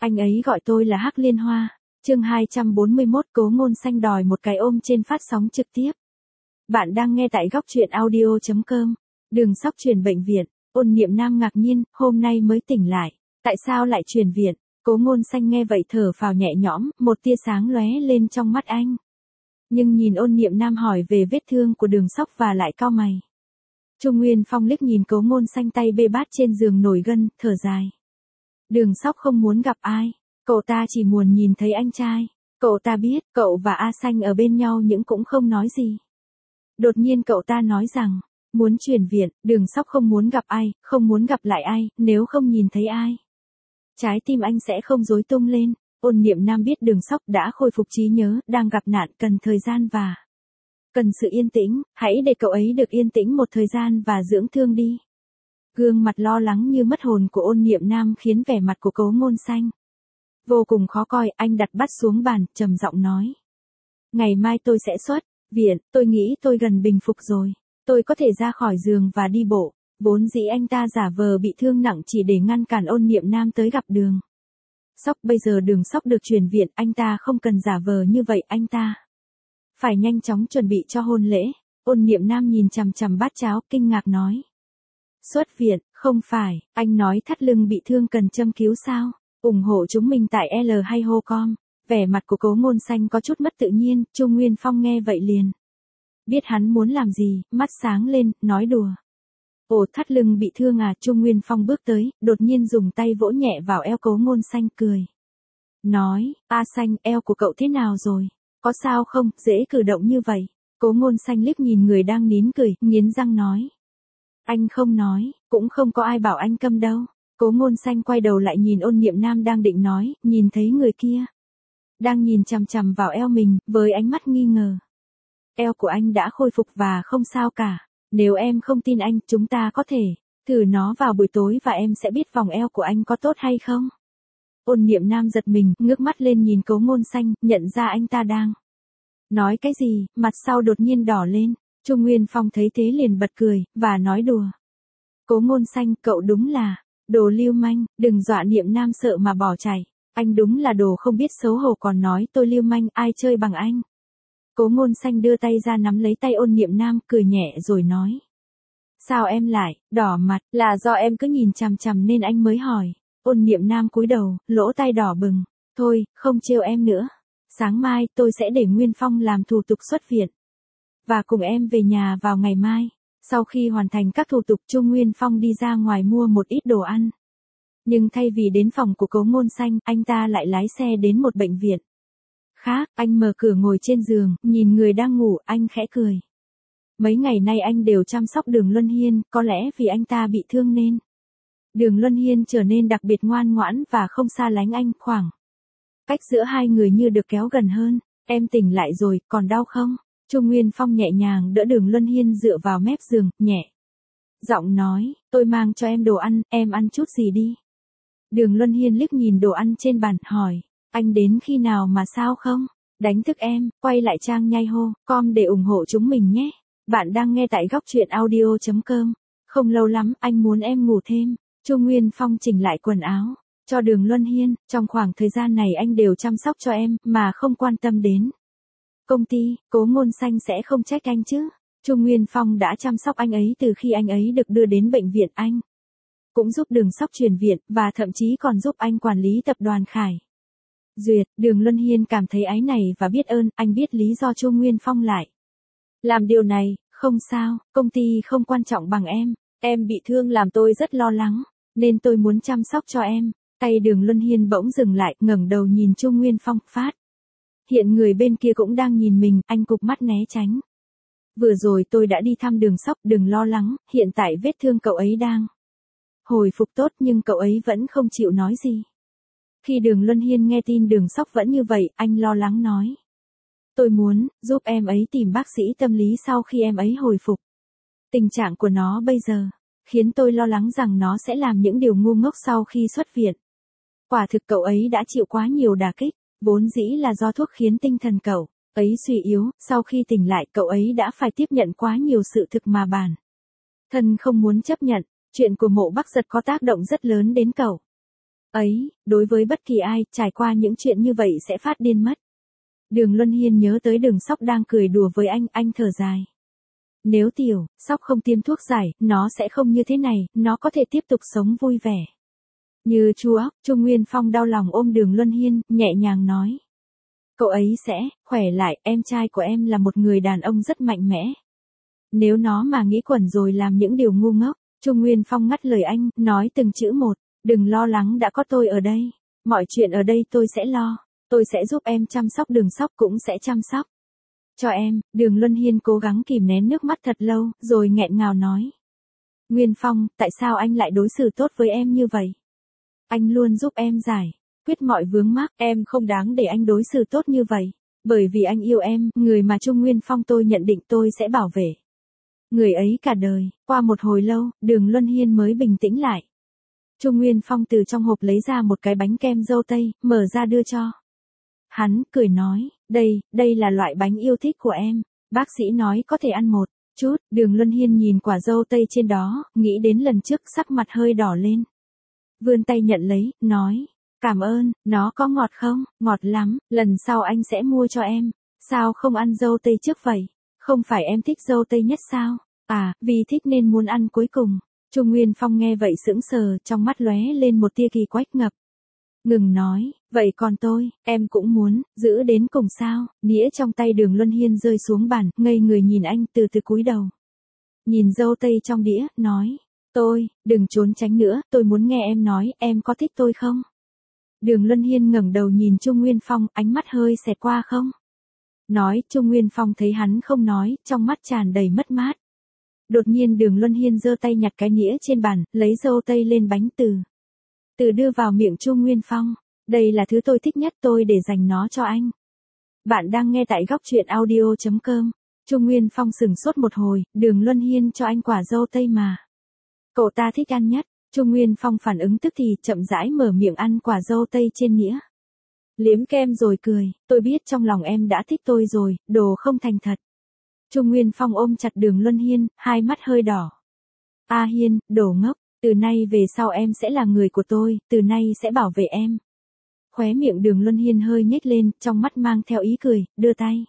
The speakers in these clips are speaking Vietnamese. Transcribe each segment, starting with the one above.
Anh ấy gọi tôi là Hắc Liên Hoa. Chương 241 Cố Ngôn Xanh đòi một cái ôm trên phát sóng trực tiếp. Bạn đang nghe tại góc truyện audio.com. Đường Sóc chuyển bệnh viện. Ôn Niệm Nam ngạc nhiên, hôm nay mới tỉnh lại. Tại sao lại chuyển viện? Cố Ngôn Xanh nghe vậy thở phào nhẹ nhõm, một tia sáng lóe lên trong mắt anh. Nhưng nhìn Ôn Niệm Nam hỏi về vết thương của Đường Sóc và lại cau mày. Trung Nguyên Phong liếc nhìn Cố Ngôn Xanh tay bê bát trên giường nổi gân, thở dài. Đường Sóc không muốn gặp ai, cậu ta chỉ muốn nhìn thấy anh trai. Cậu ta biết, cậu và A Xanh ở bên nhau nhưng cũng không nói gì. Đột nhiên cậu ta nói rằng, muốn chuyển viện, Đường Sóc không muốn gặp ai, không muốn gặp lại ai, nếu không nhìn thấy ai. Trái tim anh sẽ không rối tung lên. Ôn Niệm Nam biết Đường Sóc đã khôi phục trí nhớ, đang gặp nạn cần thời gian và cần sự yên tĩnh, hãy để cậu ấy được yên tĩnh một thời gian và dưỡng thương đi. Gương mặt lo lắng như mất hồn của Ôn Niệm Nam khiến vẻ mặt của Cố Ngôn Xanh vô cùng khó coi. Anh đặt bát xuống bàn, trầm giọng nói. Ngày mai tôi sẽ xuất viện, tôi nghĩ tôi gần bình phục rồi. Tôi có thể ra khỏi giường và đi bộ. Vốn dĩ anh ta giả vờ bị thương nặng chỉ để ngăn cản Ôn Niệm Nam tới gặp Đường Sóc. Bây giờ Đường Sóc được chuyển viện, anh ta không cần giả vờ như vậy, anh ta phải nhanh chóng chuẩn bị cho hôn lễ. Ôn Niệm Nam nhìn chằm chằm bát cháo, kinh ngạc nói. Xuất viện, không phải, anh nói thắt lưng bị thương cần châm cứu sao? Ủng hộ chúng mình tại L hay hô com. Vẻ mặt của Cố Ngôn Xanh có chút mất tự nhiên, Trung Nguyên Phong nghe vậy liền biết hắn muốn làm gì, mắt sáng lên, nói đùa. Ồ, thắt lưng bị thương à? Trung Nguyên Phong bước tới, đột nhiên dùng tay vỗ nhẹ vào eo Cố Ngôn Xanh, cười. Nói, A Xanh, eo của cậu thế nào rồi? Có sao không, dễ cử động như vậy? Cố Ngôn Xanh liếc nhìn người đang nín cười, nghiến răng nói. Anh không nói, cũng không có ai bảo anh câm đâu. Cố Ngôn Xanh quay đầu lại nhìn Ôn Niệm Nam đang định nói, nhìn thấy người kia đang nhìn chằm chằm vào eo mình, với ánh mắt nghi ngờ. Eo của anh đã khôi phục và không sao cả. Nếu em không tin anh, chúng ta có thể thử nó vào buổi tối và em sẽ biết vòng eo của anh có tốt hay không. Ôn Niệm Nam giật mình, ngước mắt lên nhìn Cố Ngôn Xanh, nhận ra anh ta đang nói cái gì, mặt sau đột nhiên đỏ lên. Trung Nguyên Phong thấy thế liền bật cười, và nói đùa. Cố Ngôn Xanh, cậu đúng là đồ lưu manh, đừng dọa Niệm Nam sợ mà bỏ chạy. Anh đúng là đồ không biết xấu hổ còn nói tôi lưu manh, ai chơi bằng anh. Cố Ngôn Xanh đưa tay ra nắm lấy tay Ôn Niệm Nam, cười nhẹ rồi nói. Sao em lại đỏ mặt? Là do em cứ nhìn chằm chằm nên anh mới hỏi. Ôn Niệm Nam cúi đầu, lỗ tai đỏ bừng. Thôi, không trêu em nữa. Sáng mai tôi sẽ để Nguyên Phong làm thủ tục xuất viện và cùng em về nhà vào ngày mai. Sau khi hoàn thành các thủ tục, Trung Nguyên Phong đi ra ngoài mua một ít đồ ăn. Nhưng thay vì đến phòng của Cố Ngôn Xanh, anh ta lại lái xe đến một bệnh viện khác. Anh mở cửa ngồi trên giường, nhìn người đang ngủ, anh khẽ cười. Mấy ngày nay anh đều chăm sóc Đường Luân Hiên, có lẽ vì anh ta bị thương nên Đường Luân Hiên trở nên đặc biệt ngoan ngoãn và không xa lánh anh. Khoảng cách giữa hai người như được kéo gần hơn. Em tỉnh lại rồi, còn đau không? Trung Nguyên Phong nhẹ nhàng đỡ Đường Luân Hiên dựa vào mép giường, nhẹ giọng nói, tôi mang cho em đồ ăn, em ăn chút gì đi. Đường Luân Hiên liếc nhìn đồ ăn trên bàn, hỏi, anh đến khi nào mà sao không? Đánh thức em, quay lại trang nhai hô com để ủng hộ chúng mình nhé. Bạn đang nghe tại góc truyện audio.com. Không lâu lắm, anh muốn em ngủ thêm. Trung Nguyên Phong chỉnh lại quần áo cho Đường Luân Hiên, trong khoảng thời gian này anh đều chăm sóc cho em, mà không quan tâm đến công ty. Cố Ngôn Xanh sẽ không trách anh chứ. Trung Nguyên Phong đã chăm sóc anh ấy từ khi anh ấy được đưa đến bệnh viện, anh cũng giúp Đường Sóc chuyển viện, và thậm chí còn giúp anh quản lý tập đoàn Khải Duyệt. Đường Luân Hiên cảm thấy áy này và biết ơn, anh biết lý do Trung Nguyên Phong lại làm điều này. Không sao, công ty không quan trọng bằng em bị thương làm tôi rất lo lắng, nên tôi muốn chăm sóc cho em. Tay Đường Luân Hiên bỗng dừng lại, ngẩng đầu nhìn Trung Nguyên Phong, phát hiện người bên kia cũng đang nhìn mình, anh cụp mắt né tránh. Vừa rồi tôi đã đi thăm Đường Sóc, đừng lo lắng, hiện tại vết thương cậu ấy đang hồi phục tốt, nhưng cậu ấy vẫn không chịu nói gì. Khi Đường Luân Hiên nghe tin Đường Sóc vẫn như vậy, anh lo lắng nói. Tôi muốn giúp em ấy tìm bác sĩ tâm lý sau khi em ấy hồi phục. Tình trạng của nó bây giờ khiến tôi lo lắng rằng nó sẽ làm những điều ngu ngốc sau khi xuất viện. Quả thực cậu ấy đã chịu quá nhiều đả kích, vốn dĩ là do thuốc khiến tinh thần cậu ấy suy yếu, sau khi tỉnh lại cậu ấy đã phải tiếp nhận quá nhiều sự thực mà bản thân không muốn chấp nhận. Chuyện của Mộ Bắc Giật có tác động rất lớn đến cậu Ấy, đối với bất kỳ ai, trải qua những chuyện như vậy sẽ phát điên mất. Đường Luân Hiên nhớ tới Đường Sóc đang cười đùa với anh thở dài. Nếu Tiểu Sóc không tiêm thuốc giải, nó sẽ không như thế này, nó có thể tiếp tục sống vui vẻ. Như chu óc, Chu Nguyên Phong đau lòng ôm Đường Luân Hiên, nhẹ nhàng nói. Cậu ấy sẽ khỏe lại, em trai của em là một người đàn ông rất mạnh mẽ. Nếu nó mà nghĩ quẩn rồi làm những điều ngu ngốc, Chu Nguyên Phong ngắt lời anh, nói từng chữ một, đừng lo lắng đã có tôi ở đây. Mọi chuyện ở đây tôi sẽ lo, tôi sẽ giúp em chăm sóc Đường Sóc cũng sẽ chăm sóc. Cho em, Đường Luân Hiên cố gắng kìm nén nước mắt thật lâu, rồi nghẹn ngào nói. Nguyên Phong, tại sao anh lại đối xử tốt với em như vậy? Anh luôn giúp em giải quyết mọi vướng mắc, em không đáng để anh đối xử tốt như vậy. Bởi vì anh yêu em, người mà Chu Nguyên Phong tôi nhận định tôi sẽ bảo vệ. Người ấy cả đời. Qua một hồi lâu, Đường Luân Hiên mới bình tĩnh lại. Chu Nguyên Phong từ trong hộp lấy ra một cái bánh kem dâu tây, mở ra đưa cho. Hắn cười nói, đây là loại bánh yêu thích của em. Bác sĩ nói có thể ăn một chút. Đường Luân Hiên nhìn quả dâu tây trên đó, nghĩ đến lần trước sắc mặt hơi đỏ lên. Vươn tay nhận lấy, nói, cảm ơn, nó có ngọt không? Ngọt lắm, lần sau anh sẽ mua cho em. Sao không ăn dâu tây trước vậy? Không phải em thích dâu tây nhất sao? À, vì thích nên muốn ăn cuối cùng. Chu Nguyên Phong nghe vậy sững sờ, trong mắt lóe lên một tia kỳ quái ngập. Ngừng nói, vậy còn tôi, em cũng muốn, giữ đến cùng sao? Đĩa trong tay Đường Luân Hiên rơi xuống bàn, ngây người nhìn anh từ từ cúi đầu. Nhìn dâu tây trong đĩa, nói, đừng trốn tránh nữa, tôi muốn nghe em nói, em có thích tôi không? Đường Luân Hiên ngẩng đầu nhìn Chu Nguyên Phong, ánh mắt hơi xẹt qua không? Nói, Chu Nguyên Phong thấy hắn không nói, trong mắt tràn đầy mất mát. Đột nhiên Đường Luân Hiên giơ tay nhặt cái nĩa trên bàn, lấy dâu tây lên bánh từ đưa vào miệng Chu Nguyên Phong. Đây là thứ tôi thích nhất, tôi để dành nó cho anh. Bạn đang nghe tại góc truyện audio.com. Chu Nguyên Phong sững sốt một hồi, Đường Luân Hiên cho anh quả dâu tây mà cậu ta thích ăn nhất. Chu Nguyên Phong phản ứng tức thì chậm rãi mở miệng ăn quả dâu tây trên nĩa. Liếm kem rồi cười, tôi biết trong lòng em đã thích tôi rồi, đồ không thành thật. Chu Nguyên Phong ôm chặt Đường Luân Hiên, hai mắt hơi đỏ. A Hiên, đồ ngốc, từ nay về sau em sẽ là người của tôi, từ nay sẽ bảo vệ em. Khóe miệng Đường Luân Hiên hơi nhếch lên, trong mắt mang theo ý cười, đưa tay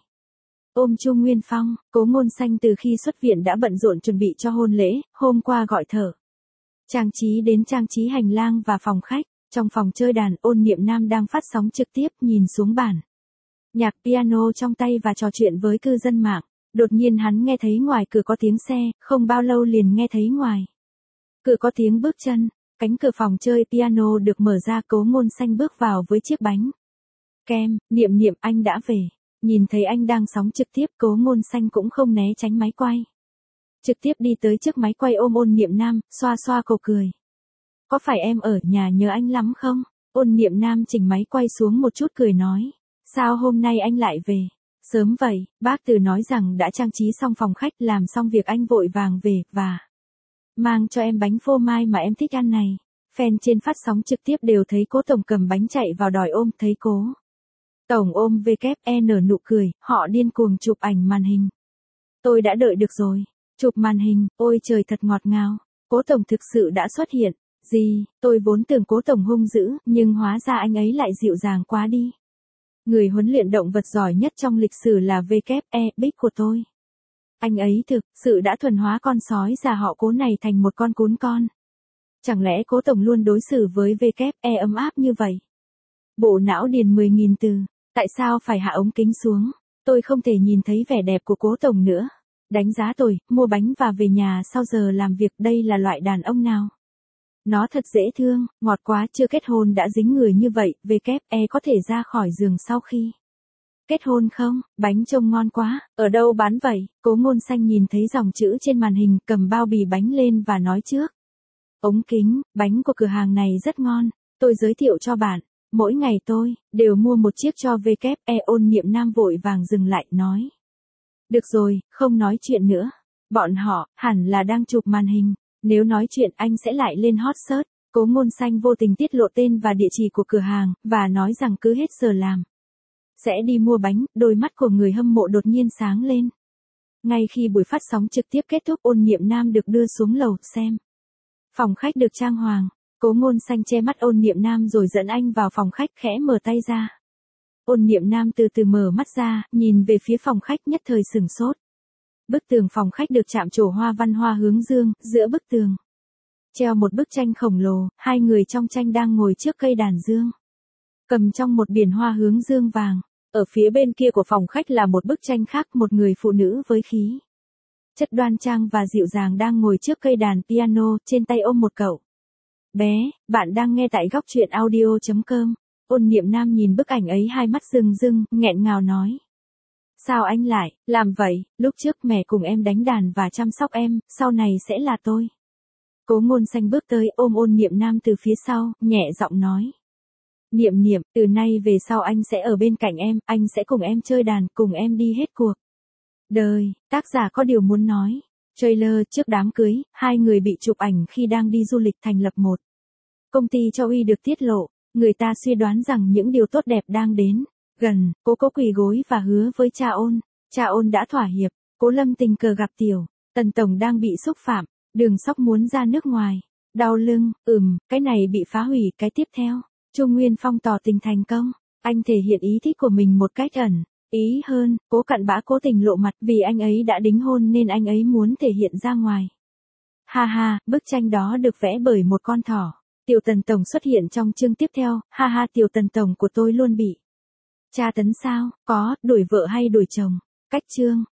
ôm Chu Nguyên Phong. Cố Ngôn Xanh từ khi xuất viện đã bận rộn chuẩn bị cho hôn lễ, hôm qua gọi thở trang trí hành lang và phòng khách. Trong phòng chơi đàn, Ôn Niệm Nam đang phát sóng trực tiếp, nhìn xuống bản nhạc piano trong tay và trò chuyện với cư dân mạng. Đột nhiên hắn nghe thấy ngoài cửa có tiếng xe, không bao lâu liền nghe thấy ngoài cửa có tiếng bước chân. Cánh cửa phòng chơi piano được mở ra, Cố Ngôn Xanh bước vào với chiếc bánh kem. Niệm Niệm, anh đã về. Nhìn thấy anh đang sóng trực tiếp, Cố Ngôn Xanh cũng không né tránh máy quay. Trực tiếp đi tới trước máy quay ôm Ôn Niệm Nam, xoa xoa cổ cười. Có phải em ở nhà nhớ anh lắm không? Ôn Niệm Nam chỉnh máy quay xuống một chút cười nói. Sao hôm nay anh lại về? Sớm vậy, bác Từ nói rằng đã trang trí xong phòng khách, làm xong việc anh vội vàng về, và mang cho em bánh phô mai mà em thích ăn này. Fan trên phát sóng trực tiếp đều thấy Cố Tổng cầm bánh chạy vào đòi ôm, thấy Cố Tổng ôm WN nụ cười, họ điên cuồng chụp ảnh màn hình. Tôi đã đợi được rồi. Chụp màn hình, ôi trời thật ngọt ngào. Cố Tổng thực sự đã xuất hiện. Gì, tôi vốn tưởng Cố Tổng hung dữ, nhưng hóa ra anh ấy lại dịu dàng quá đi. Người huấn luyện động vật giỏi nhất trong lịch sử là WE Big của tôi. Anh ấy thực sự đã thuần hóa con sói già họ Cố này thành một con cún con. Chẳng lẽ Cố Tổng luôn đối xử với WE ấm áp như vậy? Bộ não điền 10.000 từ. Tại sao phải hạ ống kính xuống? Tôi không thể nhìn thấy vẻ đẹp của Cố Tổng nữa. Đánh giá tôi, mua bánh và về nhà sau giờ làm việc, đây là loại đàn ông nào? Nó thật dễ thương, ngọt quá, chưa kết hôn đã dính người như vậy, WE có thể ra khỏi giường sau khi kết hôn không? Bánh trông ngon quá, ở đâu bán vậy? Cố Ngôn Xanh nhìn thấy dòng chữ trên màn hình, cầm bao bì bánh lên và nói trước ống kính, bánh của cửa hàng này rất ngon, tôi giới thiệu cho bạn. Mỗi ngày tôi đều mua một chiếc cho WE. Ôn Niệm Nam vội vàng dừng lại, nói. Được rồi, không nói chuyện nữa. Bọn họ hẳn là đang chụp màn hình. Nếu nói chuyện anh sẽ lại lên hot search. Cố Ngôn Xanh vô tình tiết lộ tên và địa chỉ của cửa hàng, và nói rằng cứ hết giờ làm sẽ đi mua bánh. Đôi mắt của người hâm mộ đột nhiên sáng lên. Ngay khi buổi phát sóng trực tiếp kết thúc, Ôn Niệm Nam được đưa xuống lầu xem phòng khách được trang hoàng. Cố Ngôn Xanh che mắt Ôn Niệm Nam rồi dẫn anh vào phòng khách khẽ mở tay ra. Ôn Niệm Nam từ từ mở mắt ra, nhìn về phía phòng khách nhất thời sửng sốt. Bức tường phòng khách được chạm trổ hoa văn hoa hướng dương, giữa bức tường treo một bức tranh khổng lồ, hai người trong tranh đang ngồi trước cây đàn dương, cầm trong một biển hoa hướng dương vàng. Ở phía bên kia của phòng khách là một bức tranh khác, một người phụ nữ với khí chất đoan trang và dịu dàng đang ngồi trước cây đàn piano, trên tay ôm một cậu bé. Bạn đang nghe tại góc truyện audio.com. Ôn Niệm Nam nhìn bức ảnh ấy, hai mắt rưng rưng, nghẹn ngào nói. Sao anh lại làm vậy, lúc trước mẹ cùng em đánh đàn và chăm sóc em, sau này sẽ là tôi. Cố Ngôn Xanh bước tới ôm Ôn Niệm Nam từ phía sau, nhẹ giọng nói. Niệm Niệm, từ nay về sau anh sẽ ở bên cạnh em, anh sẽ cùng em chơi đàn, cùng em đi hết cuộc đời. Tác giả có điều muốn nói. Trailer. Trước đám cưới, hai người bị chụp ảnh khi đang đi du lịch thành lập một công ty cho uy được tiết lộ. Người ta suy đoán rằng những điều tốt đẹp đang đến gần. Cố quỳ gối và hứa với cha Ôn. Cha Ôn đã thỏa hiệp. Cố Lâm tình cờ gặp Tiểu Tần tổng đang bị xúc phạm. Đường Sóc muốn ra nước ngoài. Đau lưng. Cái này bị phá hủy. Cái tiếp theo, Chu Nguyên Phong tỏ tình thành công. Anh thể hiện ý thích của mình một cách ẩn ý hơn. Cố Cặn Bã cố tình lộ mặt, vì anh ấy đã đính hôn nên anh ấy muốn thể hiện ra ngoài. Ha ha, bức tranh đó được vẽ bởi một con thỏ. Tiểu Tần tổng xuất hiện trong chương tiếp theo. Ha ha, Tiểu Tần tổng của tôi luôn bị tra tấn sao? Có, đuổi vợ hay đuổi chồng? Cách chương